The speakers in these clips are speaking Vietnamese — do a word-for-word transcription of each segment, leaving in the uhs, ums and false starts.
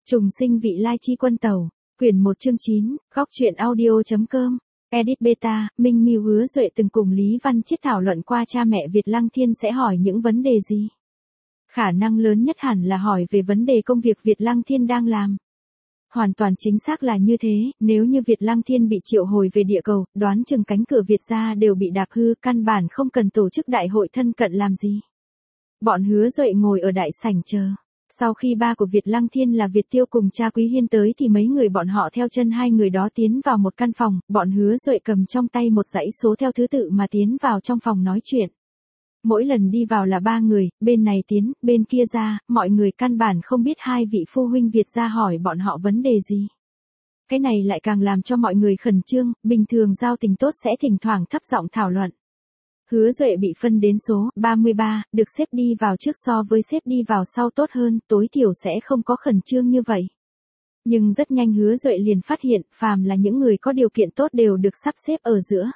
Trùng sinh vị lai chi quân tàu, quyển một chương chín, góc truyện audio.com, edit beta, Minh Mưu Hứa Duệ từng cùng Lý Văn Chiết thảo luận qua cha mẹ Việt Lăng Thiên sẽ hỏi những vấn đề gì. Khả năng lớn nhất hẳn là hỏi về vấn đề công việc Việt Lăng Thiên đang làm. Hoàn toàn chính xác là như thế, nếu như Việt Lăng Thiên bị triệu hồi về địa cầu, đoán chừng cánh cửa Việt gia đều bị đạp hư, căn bản không cần tổ chức đại hội thân cận làm gì. Bọn Hứa Duệ ngồi ở đại sảnh chờ. Sau khi ba của Việt Lăng Thiên là Việt Tiêu cùng cha Quý Hiên tới thì mấy người bọn họ theo chân hai người đó tiến vào một căn phòng, bọn Hứa Duệ cầm trong tay một dãy số theo thứ tự mà tiến vào trong phòng nói chuyện. Mỗi lần đi vào là ba người, bên này tiến, bên kia ra, mọi người căn bản không biết hai vị phu huynh Việt gia hỏi bọn họ vấn đề gì. Cái này lại càng làm cho mọi người khẩn trương, bình thường giao tình tốt sẽ thỉnh thoảng thấp giọng thảo luận. Hứa Duệ bị phân đến số ba mươi ba, được xếp đi vào trước so với xếp đi vào sau tốt hơn, tối thiểu sẽ không có khẩn trương như vậy. Nhưng rất nhanh Hứa Duệ liền phát hiện, phàm là những người có điều kiện tốt đều được sắp xếp ở giữa.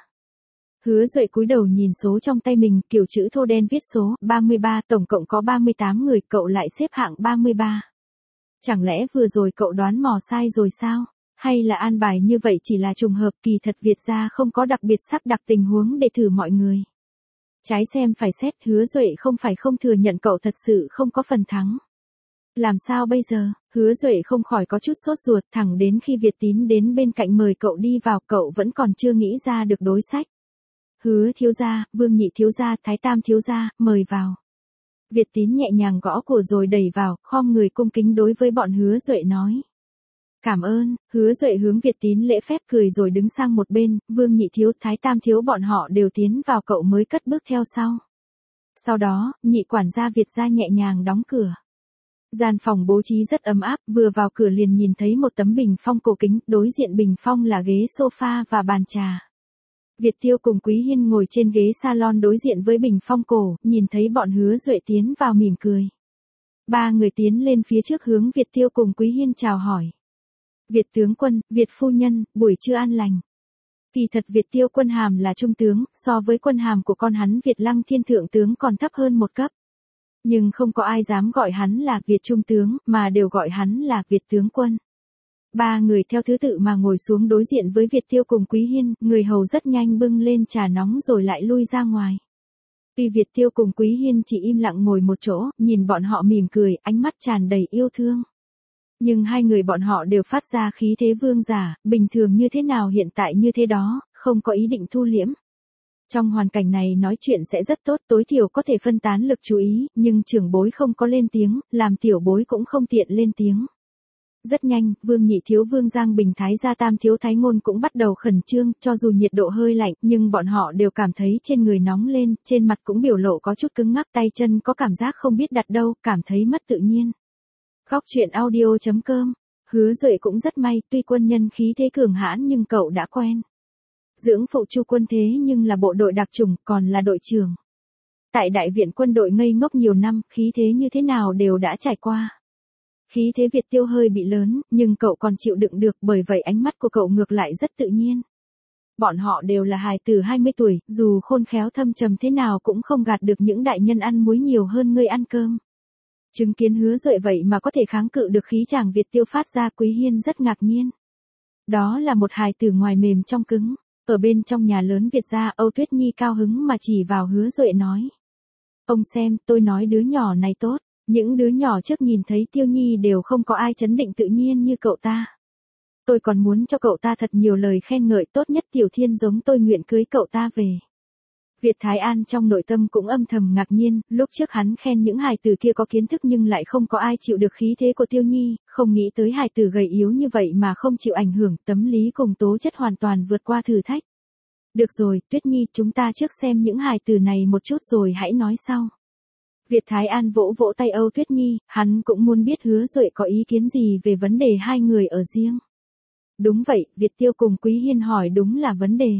Hứa Duệ cúi đầu nhìn số trong tay mình, kiểu chữ thô đen viết số ba mươi ba, tổng cộng có ba mươi tám người, cậu lại xếp hạng ba mươi ba. Chẳng lẽ vừa rồi cậu đoán mò sai rồi sao? Hay là an bài như vậy chỉ là trùng hợp, kỳ thật Việt gia không có đặc biệt sắp đặt tình huống để thử mọi người. Trái xem phải xét, Hứa Duệ không phải không thừa nhận cậu thật sự không có phần thắng. Làm sao bây giờ? Hứa Duệ không khỏi có chút sốt ruột, thẳng đến khi Việt Tín đến bên cạnh mời cậu đi vào, cậu vẫn còn chưa nghĩ ra được đối sách. Hứa thiếu gia, Vương nhị thiếu gia, Thái tam thiếu gia, mời vào. Việt Tín nhẹ nhàng gõ cửa rồi đẩy vào, khom người cung kính đối với bọn Hứa Duệ nói. Cảm ơn. Hứa Duệ hướng Việt Tín lễ phép cười rồi đứng sang một bên, Vương nhị thiếu, Thái tam thiếu bọn họ đều tiến vào, cậu mới cất bước theo sau. Sau đó, nhị quản gia Việt gia nhẹ nhàng đóng cửa. Gian phòng bố trí rất ấm áp, vừa vào cửa liền nhìn thấy một tấm bình phong cổ kính, đối diện bình phong là ghế sofa và bàn trà. Việt Tiêu cùng Quý Hiên ngồi trên ghế salon đối diện với bình phong cổ, nhìn thấy bọn Hứa Duệ tiến vào mỉm cười. Ba người tiến lên phía trước hướng Việt Tiêu cùng Quý Hiên chào hỏi. Việt tướng quân, Việt phu nhân, buổi trưa an lành. Kỳ thật Việt Tiêu quân hàm là trung tướng, so với quân hàm của con hắn Việt Lăng Thiên thượng tướng còn thấp hơn một cấp. Nhưng không có ai dám gọi hắn là Việt trung tướng, mà đều gọi hắn là Việt tướng quân. Ba người theo thứ tự mà ngồi xuống đối diện với Việt Tiêu cùng Quý Hiên, người hầu rất nhanh bưng lên trà nóng rồi lại lui ra ngoài. Tuy Việt Tiêu cùng Quý Hiên chỉ im lặng ngồi một chỗ, nhìn bọn họ mỉm cười, ánh mắt tràn đầy yêu thương. Nhưng hai người bọn họ đều phát ra khí thế vương giả, bình thường như thế nào hiện tại như thế đó, không có ý định thu liễm. Trong hoàn cảnh này nói chuyện sẽ rất tốt, tối thiểu có thể phân tán lực chú ý, nhưng trưởng bối không có lên tiếng, làm tiểu bối cũng không tiện lên tiếng. Rất nhanh, Vương nhị thiếu Vương Giang Bình Thái gia tam thiếu Thái Ngôn cũng bắt đầu khẩn trương, cho dù nhiệt độ hơi lạnh, nhưng bọn họ đều cảm thấy trên người nóng lên, trên mặt cũng biểu lộ có chút cứng ngắc, tay chân có cảm giác không biết đặt đâu, cảm thấy mất tự nhiên. Góc truyện audio.com, Hứa Duệ cũng rất may, tuy quân nhân khí thế cường hãn nhưng cậu đã quen. Dưỡng phụ Chu quân thế nhưng là bộ đội đặc chủng, còn là đội trưởng. Tại đại viện quân đội ngây ngốc nhiều năm, khí thế như thế nào đều đã trải qua. Khí thế Việt Tiêu hơi bị lớn, nhưng cậu còn chịu đựng được, bởi vậy ánh mắt của cậu ngược lại rất tự nhiên. Bọn họ đều là hài tử hai mươi tuổi, dù khôn khéo thâm trầm thế nào cũng không gạt được những đại nhân ăn muối nhiều hơn ngươi ăn cơm. Chứng kiến Hứa Duệ vậy mà có thể kháng cự được khí chàng Việt Tiêu phát ra, Quý Hiên rất ngạc nhiên. Đó là một hài tử ngoài mềm trong cứng. Ở bên trong nhà lớn Việt gia, Âu Tuyết Nhi cao hứng mà chỉ vào Hứa Duệ nói. Ông xem, tôi nói đứa nhỏ này tốt. Những đứa nhỏ trước nhìn thấy Tiêu Nhi đều không có ai chấn định tự nhiên như cậu ta. Tôi còn muốn cho cậu ta thật nhiều lời khen ngợi, tốt nhất Tiểu Thiên giống tôi nguyện cưới cậu ta về. Việt Thái An trong nội tâm cũng âm thầm ngạc nhiên, lúc trước hắn khen những hài tử kia có kiến thức nhưng lại không có ai chịu được khí thế của Tiêu Nhi, không nghĩ tới hài tử gầy yếu như vậy mà không chịu ảnh hưởng, tâm lý cùng tố chất hoàn toàn vượt qua thử thách. Được rồi, Tuyết Nhi, chúng ta trước xem những hài tử này một chút rồi hãy nói sau. Việt Thái An vỗ vỗ tay Âu Tuyết Nhi, hắn cũng muốn biết Hứa Duệ có ý kiến gì về vấn đề hai người ở riêng. Đúng vậy, Việt Tiêu cùng Quý Hiên hỏi đúng là vấn đề.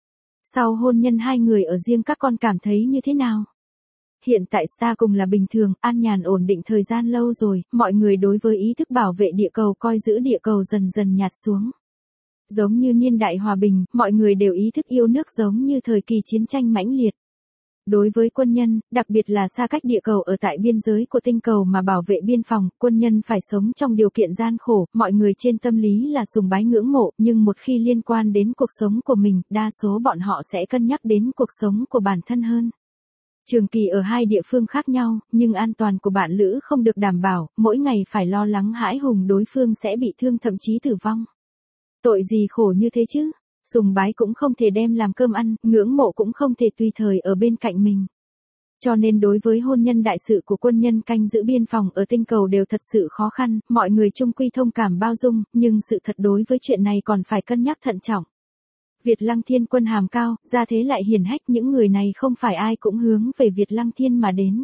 Sau hôn nhân hai người ở riêng các con cảm thấy như thế nào? Hiện tại Star cùng là bình thường, an nhàn ổn định thời gian lâu rồi, mọi người đối với ý thức bảo vệ địa cầu coi giữ địa cầu dần dần nhạt xuống. Giống như niên đại hòa bình, mọi người đều ý thức yêu nước giống như thời kỳ chiến tranh mãnh liệt. Đối với quân nhân, đặc biệt là xa cách địa cầu ở tại biên giới của tinh cầu mà bảo vệ biên phòng, quân nhân phải sống trong điều kiện gian khổ, mọi người trên tâm lý là sùng bái ngưỡng mộ, nhưng một khi liên quan đến cuộc sống của mình, đa số bọn họ sẽ cân nhắc đến cuộc sống của bản thân hơn. Trường kỳ ở hai địa phương khác nhau, nhưng an toàn của bạn lữ không được đảm bảo, mỗi ngày phải lo lắng hãi hùng đối phương sẽ bị thương thậm chí tử vong. Tội gì khổ như thế chứ? Sùng bái cũng không thể đem làm cơm ăn, ngưỡng mộ cũng không thể tùy thời ở bên cạnh mình. Cho nên đối với hôn nhân đại sự của quân nhân canh giữ biên phòng ở tinh cầu đều thật sự khó khăn, mọi người chung quy thông cảm bao dung, nhưng sự thật đối với chuyện này còn phải cân nhắc thận trọng. Việt Lăng Thiên quân hàm cao, gia thế lại hiển hách, những người này không phải ai cũng hướng về Việt Lăng Thiên mà đến.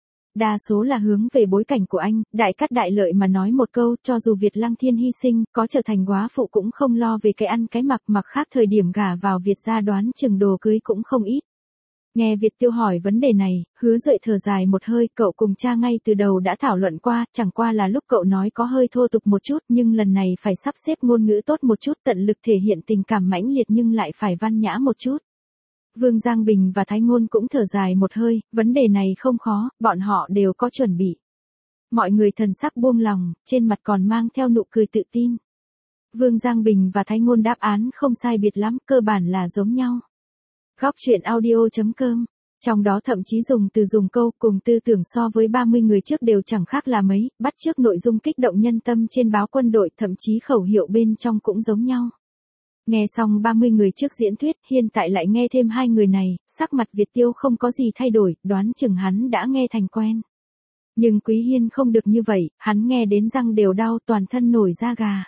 Đa số là hướng về bối cảnh của anh, đại cát đại lợi mà nói một câu, cho dù Việt Lăng Thiên hy sinh, có trở thành góa phụ cũng không lo về cái ăn cái mặc, mặc khác thời điểm gả vào Việt gia đoán chừng đồ cưới cũng không ít. Nghe Việt Tiêu hỏi vấn đề này, Hứa Duệ thở dài một hơi, cậu cùng cha ngay từ đầu đã thảo luận qua, chẳng qua là lúc cậu nói có hơi thô tục một chút, nhưng lần này phải sắp xếp ngôn ngữ tốt một chút, tận lực thể hiện tình cảm mãnh liệt nhưng lại phải văn nhã một chút. Vương Giang Bình và Thái Ngôn cũng thở dài một hơi, vấn đề này không khó, bọn họ đều có chuẩn bị. Mọi người thần sắc buông lòng, trên mặt còn mang theo nụ cười tự tin. Vương Giang Bình và Thái Ngôn đáp án không sai biệt lắm, cơ bản là giống nhau. Góc truyện audio chấm com, trong đó thậm chí dùng từ dùng câu cùng tư tưởng so với ba mươi người trước đều chẳng khác là mấy, bắt chước nội dung kích động nhân tâm trên báo quân đội, thậm chí khẩu hiệu bên trong cũng giống nhau. Nghe xong ba mươi người trước diễn thuyết, hiện tại lại nghe thêm hai người này, sắc mặt Việt Tiêu không có gì thay đổi, đoán chừng hắn đã nghe thành quen. Nhưng Quý Hiên không được như vậy, hắn nghe đến răng đều đau, toàn thân nổi da gà.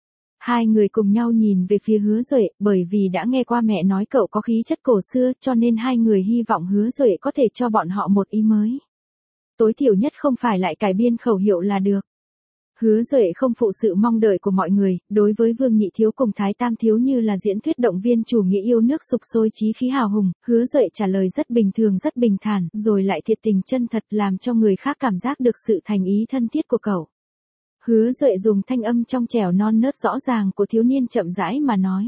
Hai người cùng nhau nhìn về phía Hứa Duệ, bởi vì đã nghe qua mẹ nói cậu có khí chất cổ xưa, cho nên hai người hy vọng Hứa Duệ có thể cho bọn họ một ý mới. Tối thiểu nhất không phải lại cải biên khẩu hiệu là được. Hứa Duệ không phụ sự mong đợi của mọi người, đối với Vương Nhị Thiếu cùng Thái Tam Thiếu như là diễn thuyết động viên chủ nghĩa yêu nước sục sôi chí khí hào hùng, Hứa Duệ trả lời rất bình thường rất bình thản, rồi lại thiệt tình chân thật làm cho người khác cảm giác được sự thành ý thân thiết của cậu. Hứa Duệ dùng thanh âm trong trẻo non nớt rõ ràng của thiếu niên chậm rãi mà nói.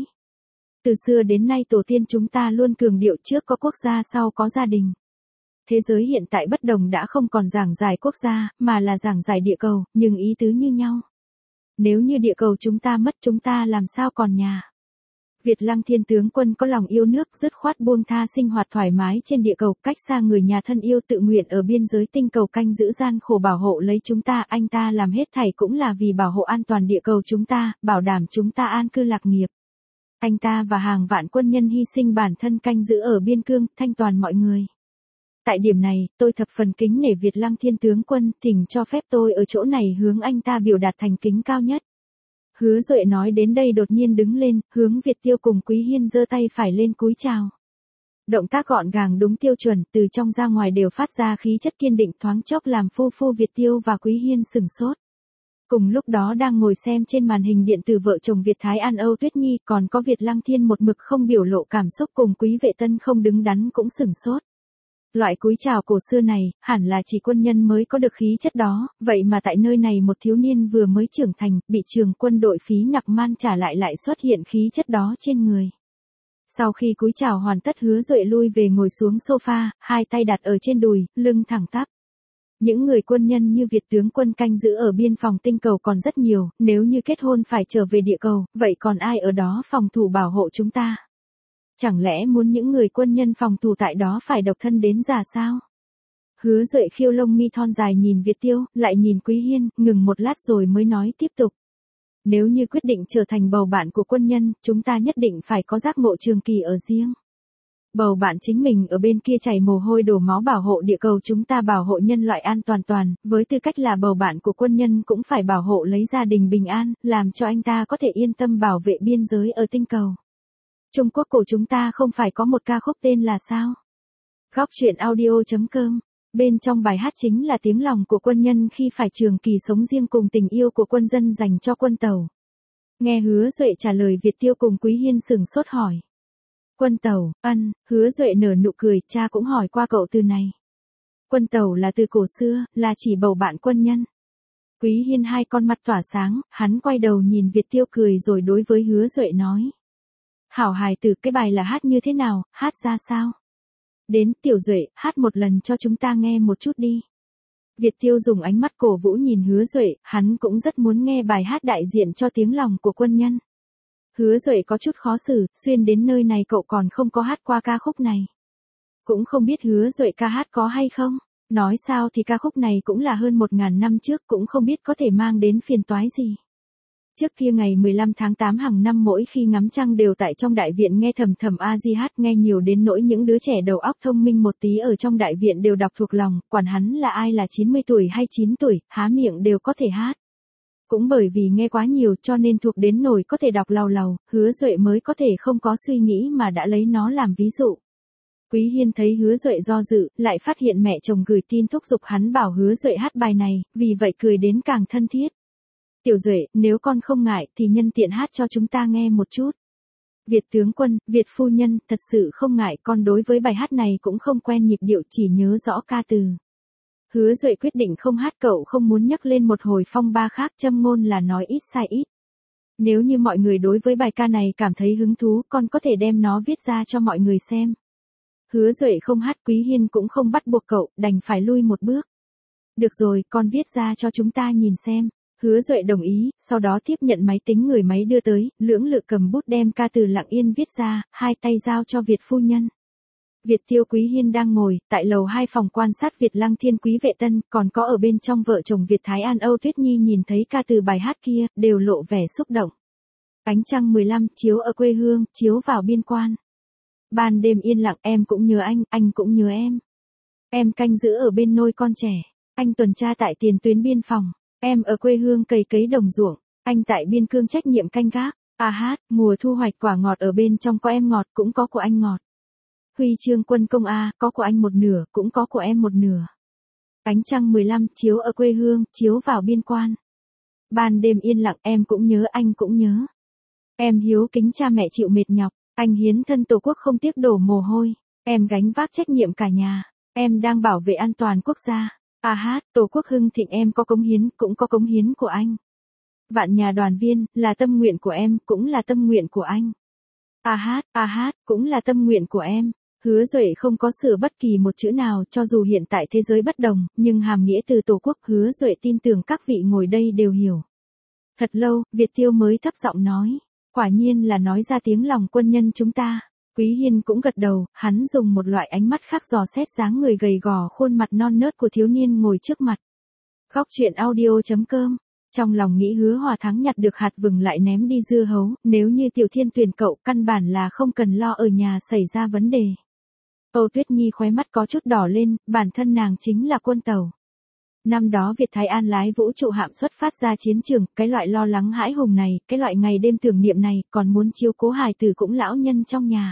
Từ xưa đến nay tổ tiên chúng ta luôn cường điệu trước có quốc gia sau có gia đình. Thế giới hiện tại bất đồng đã không còn giảng giải quốc gia, mà là giảng giải địa cầu, nhưng ý tứ như nhau. Nếu như địa cầu chúng ta mất chúng ta làm sao còn nhà. Việt Lăng Thiên tướng quân có lòng yêu nước, dứt khoát buông tha sinh hoạt thoải mái trên địa cầu, cách xa người nhà thân yêu, tự nguyện ở biên giới tinh cầu canh giữ gian khổ bảo hộ lấy chúng ta, anh ta làm hết thảy cũng là vì bảo hộ an toàn địa cầu chúng ta, bảo đảm chúng ta an cư lạc nghiệp. Anh ta và hàng vạn quân nhân hy sinh bản thân canh giữ ở biên cương, thanh toàn mọi người. Tại điểm này, tôi thập phần kính nể Việt Lăng Thiên tướng quân, thỉnh cho phép tôi ở chỗ này hướng anh ta biểu đạt thành kính cao nhất. Hứa Duệ nói đến đây đột nhiên đứng lên, hướng Việt Tiêu cùng Quý Hiên giơ tay phải lên cúi chào. Động tác gọn gàng đúng tiêu chuẩn, từ trong ra ngoài đều phát ra khí chất kiên định, thoáng chốc làm phu phu Việt Tiêu và Quý Hiên sửng sốt. Cùng lúc đó đang ngồi xem trên màn hình điện tử vợ chồng Việt Thái An Âu Tuyết Nhi, còn có Việt Lăng Thiên một mực không biểu lộ cảm xúc cùng Quý Vệ Tân không đứng đắn cũng sửng sốt. Loại cúi chào cổ xưa này, hẳn là chỉ quân nhân mới có được khí chất đó, vậy mà tại nơi này một thiếu niên vừa mới trưởng thành, bị trường quân đội phí nặc man trả lại lại xuất hiện khí chất đó trên người. Sau khi cúi chào hoàn tất, Hứa Duệ lui về ngồi xuống sofa, hai tay đặt ở trên đùi, lưng thẳng tắp. Những người quân nhân như Việt tướng quân canh giữ ở biên phòng tinh cầu còn rất nhiều, nếu như kết hôn phải trở về địa cầu, vậy còn ai ở đó phòng thủ bảo hộ chúng ta? Chẳng lẽ muốn những người quân nhân phòng thủ tại đó phải độc thân đến già sao? Hứa Duệ khiêu lông mi thon dài nhìn Việt Tiêu, lại nhìn Quý Hiên, ngừng một lát rồi mới nói tiếp tục. Nếu như quyết định trở thành bầu bạn của quân nhân, chúng ta nhất định phải có giác ngộ trường kỳ ở riêng. Bầu bạn chính mình ở bên kia chảy mồ hôi đổ máu bảo hộ địa cầu chúng ta, bảo hộ nhân loại an toàn toàn, với tư cách là bầu bạn của quân nhân cũng phải bảo hộ lấy gia đình bình an, làm cho anh ta có thể yên tâm bảo vệ biên giới ở tinh cầu. Trung Quốc cổ chúng ta không phải có một ca khúc tên là sao? Góc truyện audio chấm com. Bên trong bài hát chính là tiếng lòng của quân nhân khi phải trường kỳ sống riêng cùng tình yêu của quân dân dành cho quân tàu. Nghe Hứa Duệ trả lời, Việt Tiêu cùng Quý Hiên sửng sốt hỏi. Quân tàu, ân, Hứa Duệ nở nụ cười, cha cũng hỏi qua cậu từ này. Quân tàu là từ cổ xưa, là chỉ bầu bạn quân nhân. Quý Hiên hai con mắt tỏa sáng, hắn quay đầu nhìn Việt Tiêu cười rồi đối với Hứa Duệ nói. Hảo hài tử, cái bài là hát như thế nào, hát ra sao? Đến, Tiểu Duệ, hát một lần cho chúng ta nghe một chút đi. Việt Tiêu dùng ánh mắt cổ vũ nhìn Hứa Duệ, hắn cũng rất muốn nghe bài hát đại diện cho tiếng lòng của quân nhân. Hứa Duệ có chút khó xử, xuyên đến nơi này cậu còn không có hát qua ca khúc này. Cũng không biết Hứa Duệ ca hát có hay không. Nói sao thì ca khúc này cũng là hơn một ngàn năm trước, cũng không biết có thể mang đến phiền toái gì. Trước kia ngày mười lăm tháng tám hàng năm mỗi khi ngắm trăng đều tại trong đại viện nghe thầm thầm a di hát, nghe nhiều đến nỗi những đứa trẻ đầu óc thông minh một tí ở trong đại viện đều đọc thuộc lòng, quản hắn là ai là chín mươi tuổi hay chín tuổi, há miệng đều có thể hát. Cũng bởi vì nghe quá nhiều cho nên thuộc đến nổi có thể đọc lầu lầu, Hứa Duệ mới có thể không có suy nghĩ mà đã lấy nó làm ví dụ. Quý Hiên thấy Hứa Duệ do dự, lại phát hiện mẹ chồng gửi tin thúc giục hắn bảo Hứa Duệ hát bài này, vì vậy cười đến càng thân thiết. Tiểu Duệ, nếu con không ngại thì nhân tiện hát cho chúng ta nghe một chút. Việt tướng quân, Việt phu nhân, thật sự không ngại, con đối với bài hát này cũng không quen nhịp điệu, chỉ nhớ rõ ca từ. Hứa Duệ quyết định không hát, cậu không muốn nhắc lên một hồi phong ba khác, châm ngôn là nói ít sai ít. Nếu như mọi người đối với bài ca này cảm thấy hứng thú, con có thể đem nó viết ra cho mọi người xem. Hứa Duệ không hát, Quý Hiên cũng không bắt buộc cậu, đành phải lui một bước. Được rồi, con viết ra cho chúng ta nhìn xem. Hứa Duệ đồng ý, sau đó tiếp nhận máy tính người máy đưa tới, lưỡng lự cầm bút đem ca từ lặng yên viết ra, hai tay giao cho Việt phu nhân. Việt Tiêu Quý Hiên đang ngồi, tại lầu hai phòng quan sát Việt Lăng Thiên Quý Vệ Tân, còn có ở bên trong vợ chồng Việt Thái An Âu Tuyết Nhi nhìn thấy ca từ bài hát kia, đều lộ vẻ xúc động. Ánh trăng mười lăm chiếu ở quê hương, chiếu vào biên quan. Ban đêm yên lặng, em cũng nhớ anh, anh cũng nhớ em. Em canh giữ ở bên nôi con trẻ, anh tuần tra tại tiền tuyến biên phòng. Em ở quê hương cày cấy đồng ruộng, anh tại biên cương trách nhiệm canh gác. À hát, mùa thu hoạch quả ngọt ở bên trong có em ngọt, cũng có của anh ngọt. Huy chương quân công A, có của anh một nửa, cũng có của em một nửa. Ánh trăng mười lăm chiếu ở quê hương, chiếu vào biên quan. Ban đêm yên lặng, em cũng nhớ, anh cũng nhớ. Em hiếu kính cha mẹ chịu mệt nhọc, anh hiến thân tổ quốc không tiếc đổ mồ hôi. Em gánh vác trách nhiệm cả nhà, em đang bảo vệ an toàn quốc gia. À hát, tổ quốc hưng thịnh, em có cống hiến, cũng có cống hiến của anh. Vạn nhà đoàn viên, là tâm nguyện của em, cũng là tâm nguyện của anh. À hát, à hát, cũng là tâm nguyện của em. Hứa Duệ không có sửa bất kỳ một chữ nào, cho dù hiện tại thế giới bất đồng, nhưng hàm nghĩa từ tổ quốc Hứa Duệ tin tưởng các vị ngồi đây đều hiểu. Thật lâu, Việt Tiêu mới thấp giọng nói, quả nhiên là nói ra tiếng lòng quân nhân chúng ta. Quý Hiên cũng gật đầu, hắn dùng một loại ánh mắt khác dò xét dáng người gầy gò khuôn mặt non nớt của thiếu niên ngồi trước mặt. Góc truyện audio chấm com. Trong lòng nghĩ Hứa Hòa Thắng nhặt được hạt vừng lại ném đi dưa hấu, nếu như Tiểu Thiên tuyển cậu căn bản là không cần lo ở nhà xảy ra vấn đề. Âu Tuyết Nhi khóe mắt có chút đỏ lên, bản thân nàng chính là quân tàu. Năm đó Việt Thái An lái vũ trụ hạm xuất phát ra chiến trường, cái loại lo lắng hãi hùng này, cái loại ngày đêm tưởng niệm này, còn muốn chiếu cố hài tử cũng lão nhân trong nhà.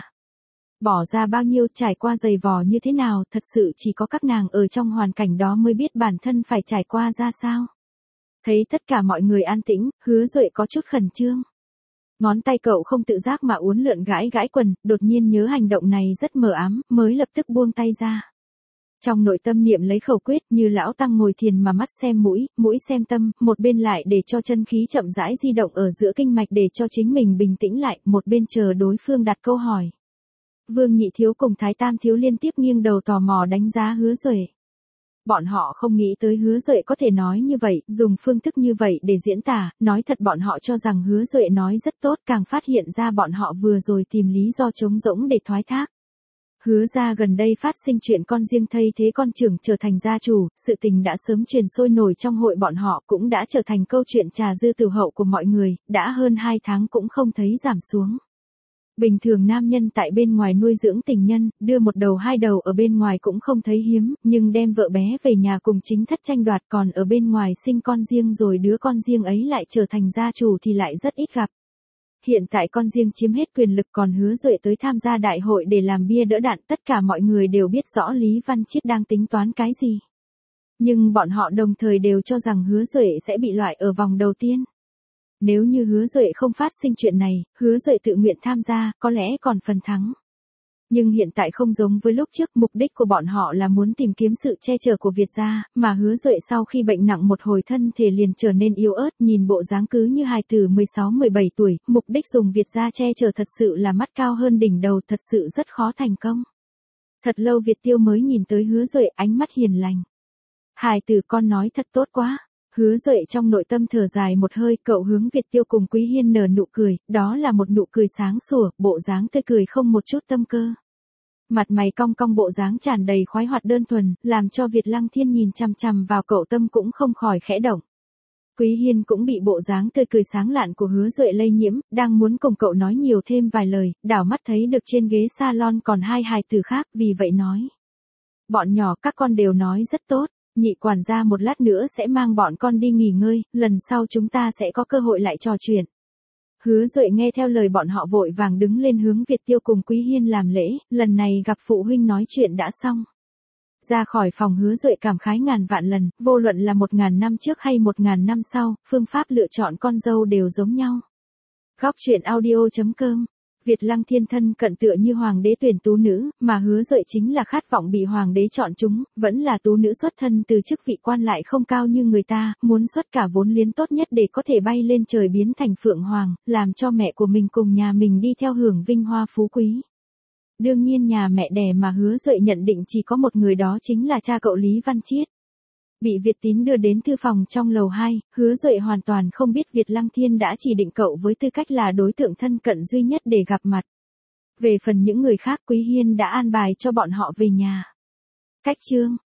Bỏ ra bao nhiêu, trải qua dày vò như thế nào, thật sự chỉ có các nàng ở trong hoàn cảnh đó mới biết bản thân phải trải qua ra sao. Thấy tất cả mọi người an tĩnh, Hứa Duệ có chút khẩn trương. Ngón tay cậu không tự giác mà uốn lượn gãi gãi quần, đột nhiên nhớ hành động này rất mờ ám, mới lập tức buông tay ra. Trong nội tâm niệm lấy khẩu quyết, như lão tăng ngồi thiền mà mắt xem mũi, mũi xem tâm, một bên lại để cho chân khí chậm rãi di động ở giữa kinh mạch để cho chính mình bình tĩnh lại, một bên chờ đối phương đặt câu hỏi. Vương Nhị Thiếu cùng Thái Tam Thiếu liên tiếp nghiêng đầu tò mò đánh giá Hứa Duệ. Bọn họ không nghĩ tới Hứa Duệ có thể nói như vậy, dùng phương thức như vậy để diễn tả, nói thật bọn họ cho rằng Hứa Duệ nói rất tốt, càng phát hiện ra bọn họ vừa rồi tìm lý do trống rỗng để thoái thác. Hứa ra gần đây phát sinh chuyện con riêng thay thế con trưởng trở thành gia chủ, sự tình đã sớm truyền sôi nổi trong hội bọn họ, cũng đã trở thành câu chuyện trà dư tử hậu của mọi người, đã hơn hai tháng cũng không thấy giảm xuống. Bình thường nam nhân tại bên ngoài nuôi dưỡng tình nhân, đưa một đầu hai đầu ở bên ngoài cũng không thấy hiếm, nhưng đem vợ bé về nhà cùng chính thất tranh đoạt, còn ở bên ngoài sinh con riêng rồi đứa con riêng ấy lại trở thành gia chủ thì lại rất ít gặp. Hiện tại con riêng chiếm hết quyền lực, còn Hứa Duệ tới tham gia đại hội để làm bia đỡ đạn, tất cả mọi người đều biết rõ Lý Văn Chiết đang tính toán cái gì. Nhưng bọn họ đồng thời đều cho rằng Hứa Duệ sẽ bị loại ở vòng đầu tiên. Nếu như Hứa Duệ không phát sinh chuyện này, Hứa Duệ tự nguyện tham gia, có lẽ còn phần thắng. Nhưng hiện tại không giống với lúc trước, mục đích của bọn họ là muốn tìm kiếm sự che chở của Việt gia, mà Hứa Duệ sau khi bệnh nặng một hồi thân thể liền trở nên yếu ớt, nhìn bộ dáng cứ như hài tử mười sáu mười bảy tuổi, mục đích dùng Việt gia che chở thật sự là mắt cao hơn đỉnh đầu, thật sự rất khó thành công. Thật lâu Việt Tiêu mới nhìn tới Hứa Duệ, ánh mắt hiền lành. Hài tử con nói thật tốt quá. Hứa Duệ trong nội tâm thở dài một hơi, cậu hướng Việt Tiêu cùng Quý Hiên nở nụ cười, đó là một nụ cười sáng sủa, bộ dáng tươi cười không một chút tâm cơ. Mặt mày cong cong, bộ dáng tràn đầy khoái hoạt đơn thuần, làm cho Việt Lăng Thiên nhìn chằm chằm vào cậu tâm cũng không khỏi khẽ động. Quý Hiên cũng bị bộ dáng tươi cười sáng lạn của Hứa Duệ lây nhiễm, đang muốn cùng cậu nói nhiều thêm vài lời, đảo mắt thấy được trên ghế salon còn hai hài tử khác, vì vậy nói. Bọn nhỏ các con đều nói rất tốt, nhị quản gia một lát nữa sẽ mang bọn con đi nghỉ ngơi, lần sau chúng ta sẽ có cơ hội lại trò chuyện. Hứa Duệ nghe theo lời bọn họ vội vàng đứng lên hướng Việt Tiêu cùng Quý Hiên làm lễ, lần này gặp phụ huynh nói chuyện đã xong. Ra khỏi phòng Hứa Duệ cảm khái ngàn vạn lần, vô luận là một ngàn năm trước hay một ngàn năm sau, phương pháp lựa chọn con dâu đều giống nhau. Góc truyện audio chấm com. Việt Lăng Thiên thân cận tựa như hoàng đế tuyển tú nữ, mà Hứa Duệ chính là khát vọng bị hoàng đế chọn chúng, vẫn là tú nữ xuất thân từ chức vị quan lại không cao như người ta, muốn xuất cả vốn liếng tốt nhất để có thể bay lên trời biến thành phượng hoàng, làm cho mẹ của mình cùng nhà mình đi theo hưởng vinh hoa phú quý. Đương nhiên nhà mẹ đẻ mà Hứa Duệ nhận định chỉ có một người, đó chính là cha cậu Lý Văn Chiết. Bị Việt Tín đưa đến thư phòng trong lầu hai, Hứa Duệ hoàn toàn không biết Việt Lăng Thiên đã chỉ định cậu với tư cách là đối tượng thân cận duy nhất để gặp mặt. Về phần những người khác, Quý Hiên đã an bài cho bọn họ về nhà. Cách chương